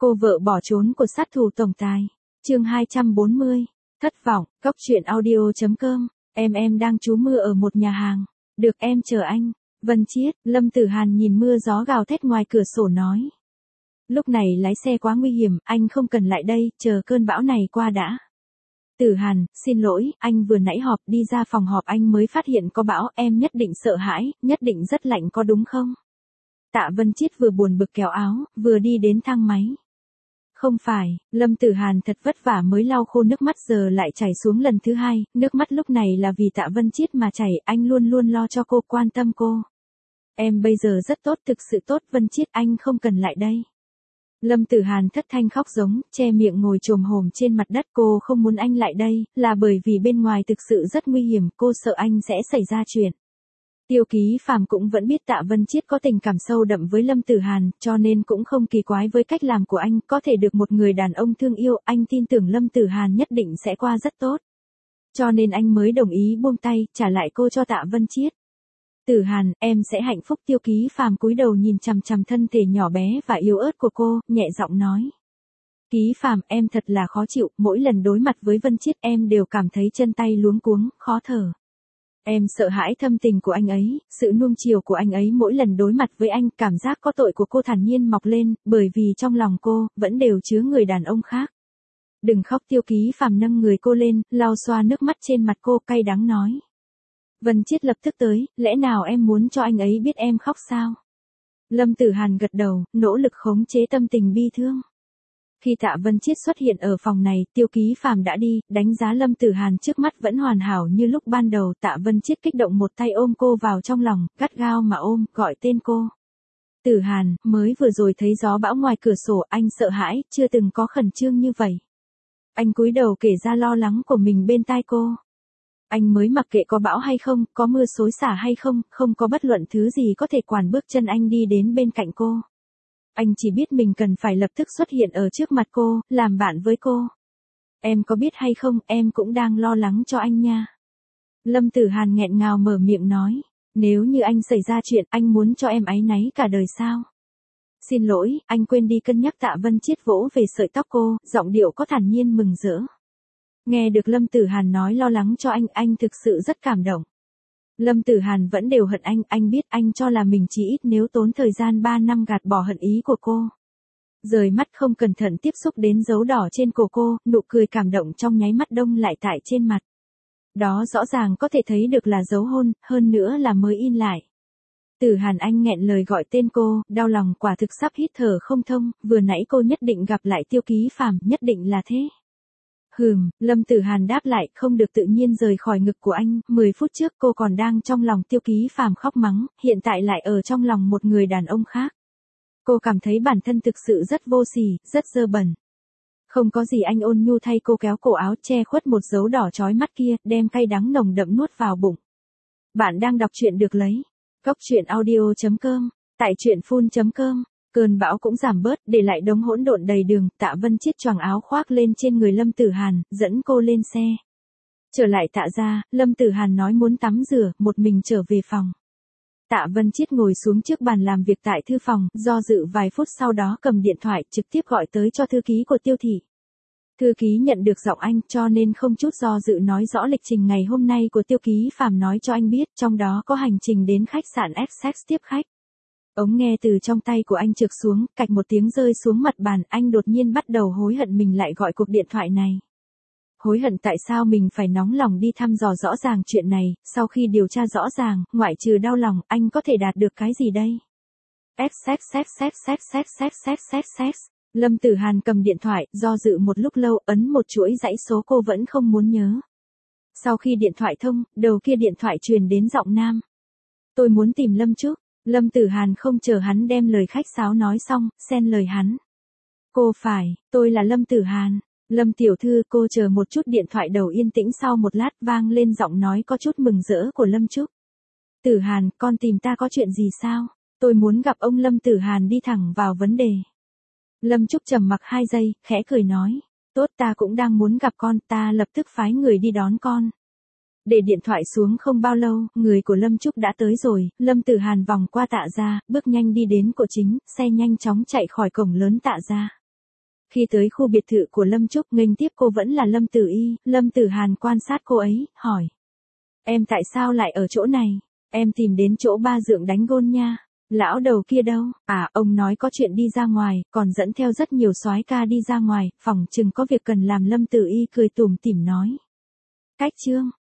Cô vợ bỏ trốn của sát thủ tổng tài. Chương 240. Thất vọng. Cốc truyện audio.com. Em đang trú mưa ở một nhà hàng. Được em chờ anh. Vân Chiết. Lâm Tử Hàn nhìn mưa gió gào thét ngoài cửa sổ nói. Lúc này lái xe quá nguy hiểm, anh không cần lại đây, chờ cơn bão này qua đã. Tử Hàn, xin lỗi, anh vừa nãy họp đi ra phòng họp anh mới phát hiện có bão, em nhất định sợ hãi, nhất định rất lạnh có đúng không? Tạ Vân Chiết vừa buồn bực kéo áo, vừa đi đến thang máy. Không phải, Lâm Tử Hàn thật vất vả mới lau khô nước mắt giờ lại chảy xuống lần thứ hai, nước mắt lúc này là vì Tạ Vân Chiết mà chảy, anh luôn luôn lo cho cô, quan tâm cô. Em bây giờ rất tốt, thực sự tốt Vân Chiết, anh không cần lại đây. Lâm Tử Hàn thất thanh khóc giống, che miệng ngồi chồm hổm trên mặt đất, cô không muốn anh lại đây, là bởi vì bên ngoài thực sự rất nguy hiểm, cô sợ anh sẽ xảy ra chuyện. Tiêu Ký Phàm cũng vẫn biết Tạ Vân Chiết có tình cảm sâu đậm với Lâm Tử Hàn, cho nên cũng không kỳ quái với cách làm của anh, có thể được một người đàn ông thương yêu, anh tin tưởng Lâm Tử Hàn nhất định sẽ qua rất tốt. Cho nên anh mới đồng ý buông tay, trả lại cô cho Tạ Vân Chiết. Tử Hàn, em sẽ hạnh phúc. Tiêu Ký Phàm cúi đầu nhìn chằm chằm thân thể nhỏ bé và yếu ớt của cô, nhẹ giọng nói. Ký Phàm, em thật là khó chịu, mỗi lần đối mặt với Vân Chiết em đều cảm thấy chân tay luống cuống, khó thở. Em sợ hãi thâm tình của anh ấy, sự nuông chiều của anh ấy mỗi lần đối mặt với anh, cảm giác có tội của cô thản nhiên mọc lên, bởi vì trong lòng cô, vẫn đều chứa người đàn ông khác. Đừng khóc. Tiêu Ký Phàm nâng người cô lên, lau xoa nước mắt trên mặt cô, cay đắng nói. Vân Chiết lập tức tới, lẽ nào em muốn cho anh ấy biết em khóc sao? Lâm Tử Hàn gật đầu, nỗ lực khống chế tâm tình bi thương. Khi Tạ Vân Chiết xuất hiện ở phòng này, Tiêu Ký Phàm đã đi, đánh giá Lâm Tử Hàn trước mắt vẫn hoàn hảo như lúc ban đầu. Tạ Vân Chiết kích động một tay ôm cô vào trong lòng, gắt gao mà ôm, gọi tên cô. Tử Hàn, mới vừa rồi thấy gió bão ngoài cửa sổ, anh sợ hãi, chưa từng có khẩn trương như vậy. Anh cúi đầu kể ra lo lắng của mình bên tai cô. Anh mới mặc kệ có bão hay không, có mưa xối xả hay không, không có bất luận thứ gì có thể cản bước chân anh đi đến bên cạnh cô. Anh chỉ biết mình cần phải lập tức xuất hiện ở trước mặt cô, làm bạn với cô. Em có biết hay không, em cũng đang lo lắng cho anh nha. Lâm Tử Hàn nghẹn ngào mở miệng nói. Nếu như anh xảy ra chuyện, anh muốn cho em áy náy cả đời sao? Xin lỗi, anh quên đi cân nhắc. Tạ Vân Chiết vỗ về sợi tóc cô, giọng điệu có thản nhiên mừng rỡ. Nghe được Lâm Tử Hàn nói lo lắng cho anh thực sự rất cảm động. Lâm Tử Hàn vẫn đều hận anh biết anh cho là mình chỉ ít nếu tốn thời gian 3 năm gạt bỏ hận ý của cô. Rời mắt không cẩn thận tiếp xúc đến dấu đỏ trên cổ cô, nụ cười cảm động trong nháy mắt đông lại tại trên mặt. Đó rõ ràng có thể thấy được là dấu hôn, hơn nữa là mới in lại. Tử Hàn, anh nghẹn lời gọi tên cô, đau lòng quả thực sắp hít thở không thông, vừa nãy cô nhất định gặp lại Tiêu Ký Phàm, nhất định là thế. Lâm Tử Hàn đáp lại, không được tự nhiên rời khỏi ngực của anh. 10 phút trước cô còn đang trong lòng Tiêu Ký Phàm khóc mắng, hiện tại lại ở trong lòng một người đàn ông khác. Cô cảm thấy bản thân thực sự rất vô sỉ, rất dơ bẩn. Không có gì, anh ôn nhu thay cô kéo cổ áo che khuất một dấu đỏ chói mắt kia, đem cay đắng nồng đậm nuốt vào bụng. Bạn đang đọc truyện được lấy. Cốc truyện audio.com, tại truyệnphun.com. Cơn bão cũng giảm bớt, để lại đống hỗn độn đầy đường. Tạ Vân Chiết choàng áo khoác lên trên người Lâm Tử Hàn, dẫn cô lên xe. Trở lại Tạ gia, Lâm Tử Hàn nói muốn tắm rửa, một mình trở về phòng. Tạ Vân Chiết ngồi xuống trước bàn làm việc tại thư phòng, do dự vài phút sau đó cầm điện thoại trực tiếp gọi tới cho thư ký của Tiêu thị. Thư ký nhận được giọng anh, cho nên không chút do dự nói rõ lịch trình ngày hôm nay của Tiêu Ký Phàm nói cho anh biết, trong đó có hành trình đến khách sạn Essex tiếp khách. Ống nghe từ trong tay của anh trượt xuống, cạch một tiếng rơi xuống mặt bàn, anh đột nhiên bắt đầu hối hận mình lại gọi cuộc điện thoại này. Hối hận tại sao mình phải nóng lòng đi thăm dò rõ ràng chuyện này, sau khi điều tra rõ ràng, ngoại trừ đau lòng, anh có thể đạt được cái gì đây? Lâm Tử Hàn cầm điện thoại, do dự một lúc lâu, ấn một chuỗi dãy số cô vẫn không muốn nhớ. Sau khi điện thoại thông, đầu kia điện thoại truyền đến giọng nam. Tôi muốn tìm Lâm Trúc. Lâm Tử Hàn không chờ hắn đem lời khách sáo nói xong, xen lời hắn. Cô phải, tôi là Lâm Tử Hàn. Lâm tiểu thư, cô chờ một chút. Điện thoại đầu yên tĩnh, sau một lát vang lên giọng nói có chút mừng rỡ của Lâm Trúc. Tử Hàn, con tìm ta có chuyện gì sao? Tôi muốn gặp ông. Lâm Tử Hàn đi thẳng vào vấn đề. Lâm Trúc trầm mặc 2 giây, khẽ cười nói. Tốt, ta cũng đang muốn gặp con, ta lập tức phái người đi đón con. Để điện thoại xuống không bao lâu, người của Lâm Trúc đã tới rồi. Lâm Tử Hàn vòng qua Tạ gia, bước nhanh đi đến cỗ chính, xe nhanh chóng chạy khỏi cổng lớn Tạ gia. Khi tới khu biệt thự của Lâm Trúc, nghênh tiếp cô vẫn là Lâm Tử Y. Lâm Tử Hàn quan sát cô ấy, hỏi. Em tại sao lại ở chỗ này? Em tìm đến chỗ ba dượng đánh gôn nha. Lão đầu kia đâu? À, ông nói có chuyện đi ra ngoài, còn dẫn theo rất nhiều soái ca đi ra ngoài, phỏng chừng có việc cần làm. Lâm Tử Y cười tủm tỉm nói. Cách chương